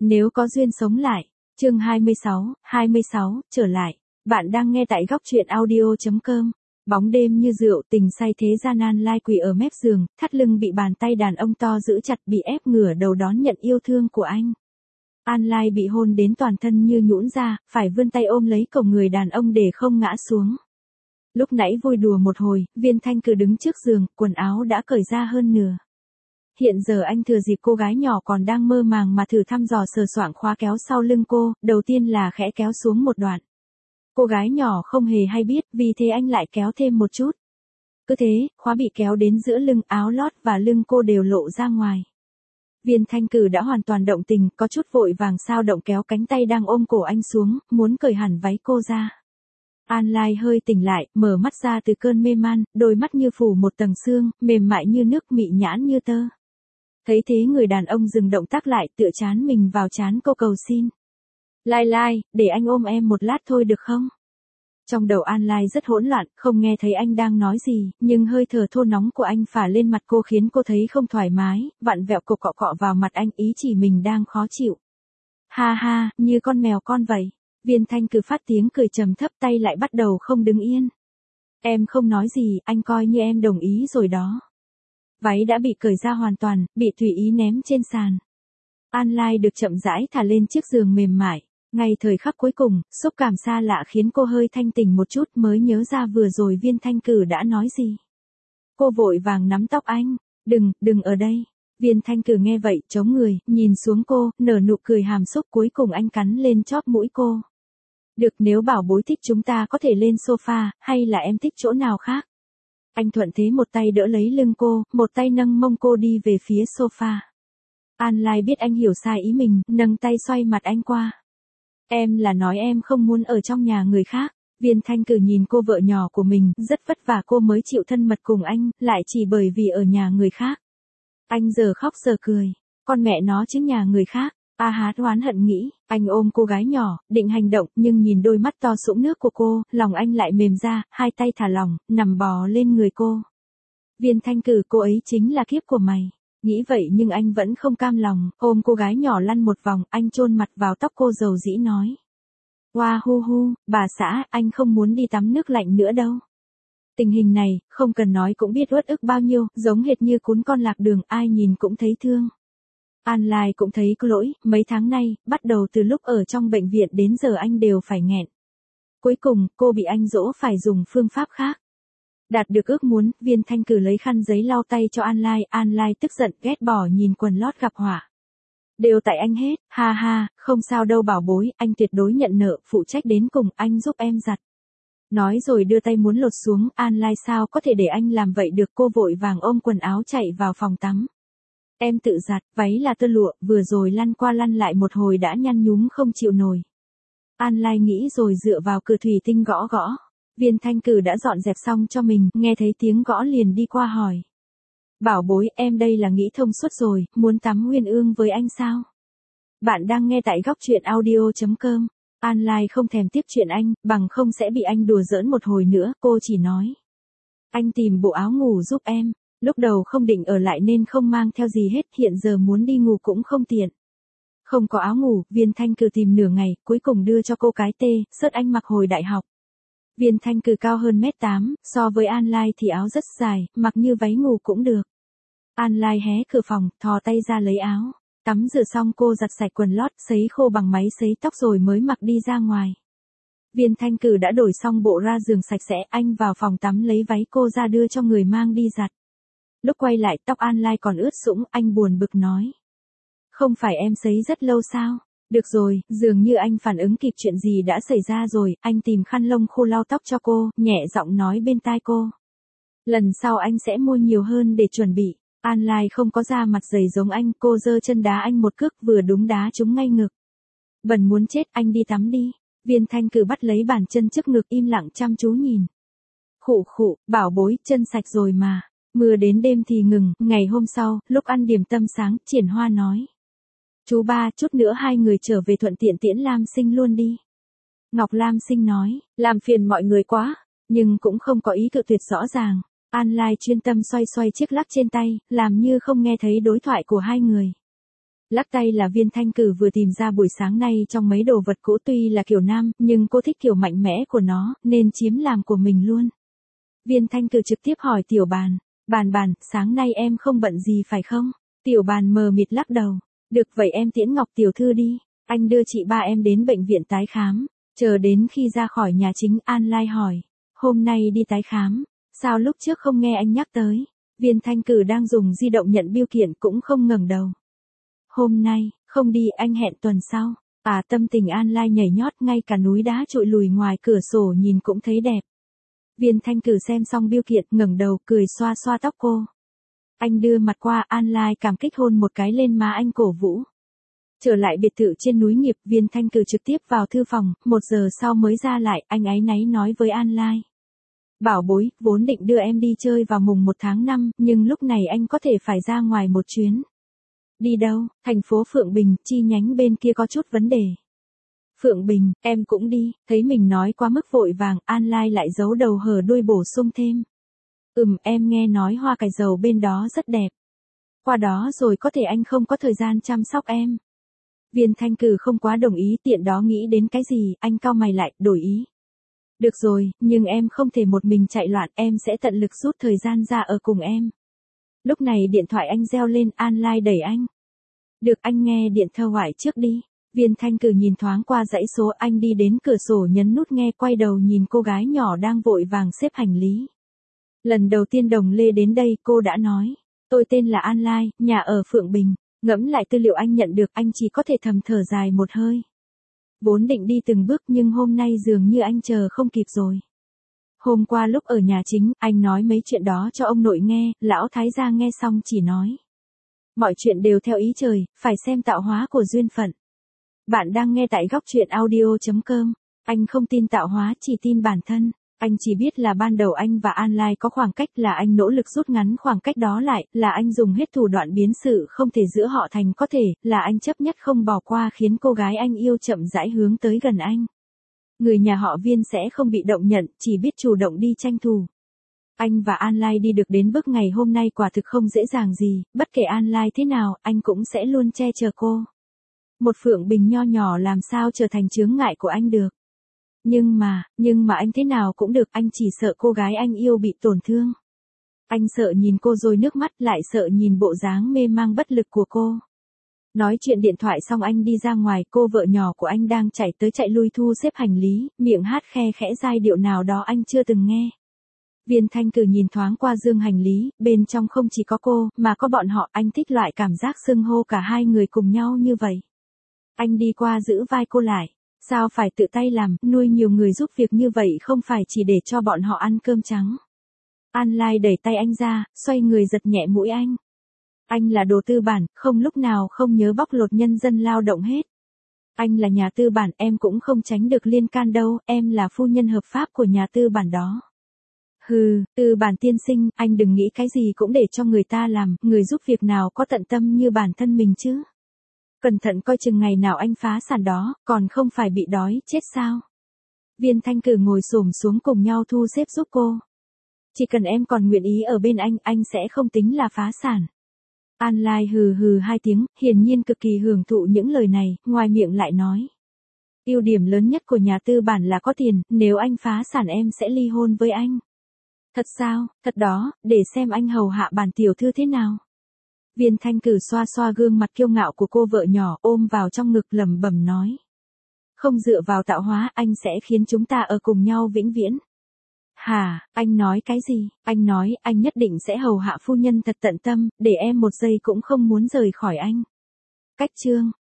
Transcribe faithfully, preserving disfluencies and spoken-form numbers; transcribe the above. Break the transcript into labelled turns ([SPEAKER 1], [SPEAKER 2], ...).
[SPEAKER 1] Nếu có duyên sống lại. Chương hai mươi sáu, hai mươi sáu, trở lại. Bạn đang nghe tại góc truyện audio.com. Bóng đêm như rượu, tình say thế gian. An Lai quỳ ở mép giường, thắt lưng bị bàn tay đàn ông to giữ chặt, bị ép ngửa đầu đón nhận yêu thương của anh. An Lai bị hôn đến toàn thân như nhũn ra, phải vươn tay ôm lấy cổ người đàn ông để không ngã xuống. Lúc nãy vui đùa một hồi, Viên Thanh Cử đứng trước giường, quần áo đã cởi ra hơn nửa. Hiện giờ anh thừa dịp cô gái nhỏ còn đang mơ màng mà thử thăm dò sờ soạng khóa kéo sau lưng cô, đầu tiên là khẽ kéo xuống một đoạn. Cô gái nhỏ không hề hay biết, vì thế anh lại kéo thêm một chút. Cứ thế, khóa bị kéo đến giữa lưng, áo lót và lưng cô đều lộ ra ngoài. Viên Thanh Cử đã hoàn toàn động tình, có chút vội vàng sao động kéo cánh tay đang ôm cổ anh xuống, muốn cởi hẳn váy cô ra. An Lai hơi tỉnh lại, mở mắt ra từ cơn mê man, đôi mắt như phủ một tầng sương, mềm mại như nước, mị nhãn như tơ. Thấy thế người đàn ông dừng động tác lại, tựa trán mình vào trán cô cầu xin. Lai Lai, để anh ôm em một lát thôi được không? Trong đầu An Lai rất hỗn loạn, không nghe thấy anh đang nói gì, nhưng hơi thở thô nóng của anh phả lên mặt cô khiến cô thấy không thoải mái, vặn vẹo cục cọ cọ vào mặt anh, ý chỉ mình đang khó chịu. Ha ha, như con mèo con vậy. Viên Thanh Cử phát tiếng cười trầm thấp, tay lại bắt đầu không đứng yên. Em không nói gì, anh coi như em đồng ý rồi đó. Váy đã bị cởi ra hoàn toàn, bị tùy ý ném trên sàn. An Lai được chậm rãi thả lên chiếc giường mềm mại. Ngay thời khắc cuối cùng, xúc cảm xa lạ khiến cô hơi thanh tỉnh một chút, mới nhớ ra vừa rồi Viên Thanh Cử đã nói gì. Cô vội vàng nắm tóc anh. Đừng, đừng ở đây. Viên Thanh Cử nghe vậy, chống người, nhìn xuống cô, nở nụ cười hàm xúc, cuối cùng anh cắn lên chóp mũi cô. Được, nếu bảo bối thích chúng ta có thể lên sofa, hay là em thích chỗ nào khác? Anh thuận thế một tay đỡ lấy lưng cô, một tay nâng mông cô đi về phía sofa. An Lai biết anh hiểu sai ý mình, nâng tay xoay mặt anh qua. Em là nói em không muốn ở trong nhà người khác. Viên Thanh Cử nhìn cô vợ nhỏ của mình, rất vất vả cô mới chịu thân mật cùng anh, lại chỉ bởi vì ở nhà người khác. Anh giờ khóc giờ cười. Con mẹ nó chứ nhà người khác. A hát oán hận nghĩ, anh ôm cô gái nhỏ, định hành động, nhưng nhìn đôi mắt to sũng nước của cô, lòng anh lại mềm ra, hai tay thả lỏng, nằm bò lên người cô. Viên Thanh Cử, cô ấy chính là kiếp của mày. Nghĩ vậy nhưng anh vẫn không cam lòng, ôm cô gái nhỏ lăn một vòng, anh chôn mặt vào tóc cô dầu dĩ nói. Hoa hu hu, bà xã, anh không muốn đi tắm nước lạnh nữa đâu. Tình hình này, không cần nói cũng biết uất ức bao nhiêu, giống hệt như cún con lạc đường, ai nhìn cũng thấy thương. An Lai cũng thấy có lỗi, mấy tháng nay, bắt đầu từ lúc ở trong bệnh viện đến giờ anh đều phải nghẹn. Cuối cùng, cô bị anh dỗ phải dùng phương pháp khác. Đạt được ước muốn, Viên Thanh Cử lấy khăn giấy lau tay cho An Lai, An Lai tức giận, ghét bỏ nhìn quần lót gặp họa. Đều tại anh hết, ha ha, không sao đâu bảo bối, anh tuyệt đối nhận nợ, phụ trách đến cùng, anh giúp em giặt. Nói rồi đưa tay muốn lột xuống, An Lai sao có thể để anh làm vậy được, cô vội vàng ôm quần áo chạy vào phòng tắm. Em tự giặt, váy là tơ lụa, vừa rồi lăn qua lăn lại một hồi đã nhăn nhúm không chịu nổi. An Lai nghĩ rồi dựa vào cửa thủy tinh gõ gõ. Viên Thanh Cử đã dọn dẹp xong cho mình, nghe thấy tiếng gõ liền đi qua hỏi. Bảo bối, em đây là nghĩ thông suốt rồi, muốn tắm uyên ương với anh sao? Bạn đang nghe tại góc truyện audio.com. An Lai không thèm tiếp chuyện anh, bằng không sẽ bị anh đùa giỡn một hồi nữa, cô chỉ nói. Anh tìm bộ áo ngủ giúp em. Lúc đầu không định ở lại nên không mang theo gì hết, hiện giờ muốn đi ngủ cũng không tiện. Không có áo ngủ, Viên Thanh Cử tìm nửa ngày, cuối cùng đưa cho cô cái tê, sớt anh mặc hồi đại học. Viên Thanh Cử cao hơn mét tám, so với An Lai thì áo rất dài, mặc như váy ngủ cũng được. An Lai hé cửa phòng, thò tay ra lấy áo. Tắm rửa xong cô giặt sạch quần lót, sấy khô bằng máy sấy tóc rồi mới mặc đi ra ngoài. Viên Thanh Cử đã đổi xong bộ ra giường sạch sẽ, anh vào phòng tắm lấy váy cô ra đưa cho người mang đi giặt. Lúc quay lại tóc An Lai còn ướt sũng, anh buồn bực nói. Không phải em sấy rất lâu sao? Được rồi, dường như anh phản ứng kịp chuyện gì đã xảy ra rồi, anh tìm khăn lông khô lau tóc cho cô, nhẹ giọng nói bên tai cô. Lần sau anh sẽ mua nhiều hơn để chuẩn bị. An Lai không có da mặt dày giống anh, cô giơ chân đá anh một cước vừa đúng đá trúng ngay ngực. Bẩn muốn chết, anh đi tắm đi. Viên Thanh Cử bắt lấy bàn chân trước ngực im lặng chăm chú nhìn. Khụ khụ, bảo bối, chân sạch rồi mà. Mưa đến đêm thì ngừng, ngày hôm sau, lúc ăn điểm tâm sáng, Triển Hoa nói. Chú ba, chút nữa hai người trở về thuận tiện tiễn Lam Sinh luôn đi. Ngọc Lam Sinh nói, làm phiền mọi người quá, nhưng cũng không có ý cự tuyệt rõ ràng. An Lai chuyên tâm xoay xoay chiếc lắc trên tay, làm như không nghe thấy đối thoại của hai người. Lắc tay là Viên Thanh Cử vừa tìm ra buổi sáng nay trong mấy đồ vật cũ, tuy là kiểu nam, nhưng cô thích kiểu mạnh mẽ của nó, nên chiếm làm của mình luôn. Viên Thanh Cử trực tiếp hỏi Tiểu Bàn, bàn bàn, sáng nay em không bận gì phải không? Tiểu Bàn mờ mịt lắc đầu, được vậy em tiễn Ngọc tiểu thư đi, anh đưa chị ba em đến bệnh viện tái khám. Chờ đến khi ra khỏi nhà chính, An Lai hỏi, hôm nay đi tái khám, sao lúc trước không nghe anh nhắc tới? Viên Thanh Cử đang dùng di động nhận bưu kiện cũng không ngẩng đầu. Hôm nay, không đi, anh hẹn tuần sau. À, tâm tình An Lai nhảy nhót, ngay cả núi đá trụi lùi ngoài cửa sổ nhìn cũng thấy đẹp. Viên Thanh Cử xem xong bưu kiện, ngẩng đầu, cười xoa xoa tóc cô. Anh đưa mặt qua, An Lai cảm kích hôn một cái lên má anh cổ vũ. Trở lại biệt thự trên núi Nghiệp, Viên Thanh Cử trực tiếp vào thư phòng, một giờ sau mới ra lại, anh áy náy nói với An Lai. Bảo bối, vốn định đưa em đi chơi vào mùng một tháng năm, nhưng lúc này anh có thể phải ra ngoài một chuyến. Đi đâu? Thành phố Phượng Bình, chi nhánh bên kia có chút vấn đề. Phượng Bình, em cũng đi, thấy mình nói quá mức vội vàng, An Lai lại giấu đầu hở đuôi bổ sung thêm. Ừm, em nghe nói hoa cải dầu bên đó rất đẹp. Qua đó rồi có thể anh không có thời gian chăm sóc em. Viên Thanh Cử không quá đồng ý, tiện đó nghĩ đến cái gì, anh cau mày lại, đổi ý. Được rồi, nhưng em không thể một mình chạy loạn, em sẽ tận lực rút thời gian ra ở cùng em. Lúc này điện thoại anh reo lên, An Lai đẩy anh. Được, anh nghe điện thoại ngoại trước đi. Viên Thanh Cử nhìn thoáng qua dãy số, anh đi đến cửa sổ nhấn nút nghe, quay đầu nhìn cô gái nhỏ đang vội vàng xếp hành lý. Lần đầu tiên Đồng Lê đến đây, cô đã nói, tôi tên là An Lai, nhà ở Phượng Bình. Ngẫm lại tư liệu anh nhận được, anh chỉ có thể thầm thở dài một hơi. Vốn định đi từng bước nhưng hôm nay dường như anh chờ không kịp rồi. Hôm qua lúc ở nhà chính, anh nói mấy chuyện đó cho ông nội nghe, lão thái gia nghe xong chỉ nói. Mọi chuyện đều theo ý trời, phải xem tạo hóa của duyên phận. Bạn đang nghe tại góc truyện audio chấm com. Anh không tin tạo hóa, chỉ tin bản thân. Anh chỉ biết là ban đầu anh và An Lai có khoảng cách, là anh nỗ lực rút ngắn khoảng cách đó lại, là anh dùng hết thủ đoạn biến sự không thể giữa họ thành có thể, là anh chấp nhất không bỏ qua khiến cô gái anh yêu chậm rãi hướng tới gần anh. Người nhà họ Viên sẽ không bị động nhận, chỉ biết chủ động đi tranh thủ. Anh và An Lai đi được đến bước ngày hôm nay quả thực không dễ dàng gì, bất kể An Lai thế nào, anh cũng sẽ luôn che chở cô. Một Phượng Bình nho nhỏ làm sao trở thành chướng ngại của anh được. Nhưng mà, nhưng mà anh thế nào cũng được, anh chỉ sợ cô gái anh yêu bị tổn thương. Anh sợ nhìn cô rồi nước mắt, lại sợ nhìn bộ dáng mê mang bất lực của cô. Nói chuyện điện thoại xong anh đi ra ngoài, cô vợ nhỏ của anh đang chạy tới chạy lui thu xếp hành lý, miệng hát khe khẽ giai điệu nào đó anh chưa từng nghe. Viên Thanh Cử nhìn thoáng qua dương hành lý, bên trong không chỉ có cô, mà có bọn họ, anh thích loại cảm giác xưng hô cả hai người cùng nhau như vậy. Anh đi qua giữ vai cô lại. Sao phải tự tay làm, nuôi nhiều người giúp việc như vậy không phải chỉ để cho bọn họ ăn cơm trắng. An Lai đẩy tay anh ra, xoay người giật nhẹ mũi anh. Anh là đồ tư bản, không lúc nào không nhớ bóc lột nhân dân lao động hết. Anh là nhà tư bản, em cũng không tránh được liên can đâu, em là phu nhân hợp pháp của nhà tư bản đó. Hừ, tư bản tiên sinh, anh đừng nghĩ cái gì cũng để cho người ta làm, người giúp việc nào có tận tâm như bản thân mình chứ. Cẩn thận coi chừng ngày nào anh phá sản đó, còn không phải bị đói, chết sao. Viên Thanh Cử ngồi xổm xuống cùng nhau thu xếp giúp cô. Chỉ cần em còn nguyện ý ở bên anh, anh sẽ không tính là phá sản. An Lai hừ hừ hai tiếng, hiển nhiên cực kỳ hưởng thụ những lời này, ngoài miệng lại nói. Ưu điểm lớn nhất của nhà tư bản là có tiền, nếu anh phá sản em sẽ ly hôn với anh. Thật sao, thật đó, để xem anh hầu hạ bản tiểu thư thế nào. Viên Thanh Cử xoa xoa gương mặt kiêu ngạo của cô vợ nhỏ, ôm vào trong ngực lẩm bẩm nói. Không dựa vào tạo hóa, anh sẽ khiến chúng ta ở cùng nhau vĩnh viễn. Hả, anh nói cái gì? Anh nói, anh nhất định sẽ hầu hạ phu nhân thật tận tâm, để em một giây cũng không muốn rời khỏi anh. Cách chương.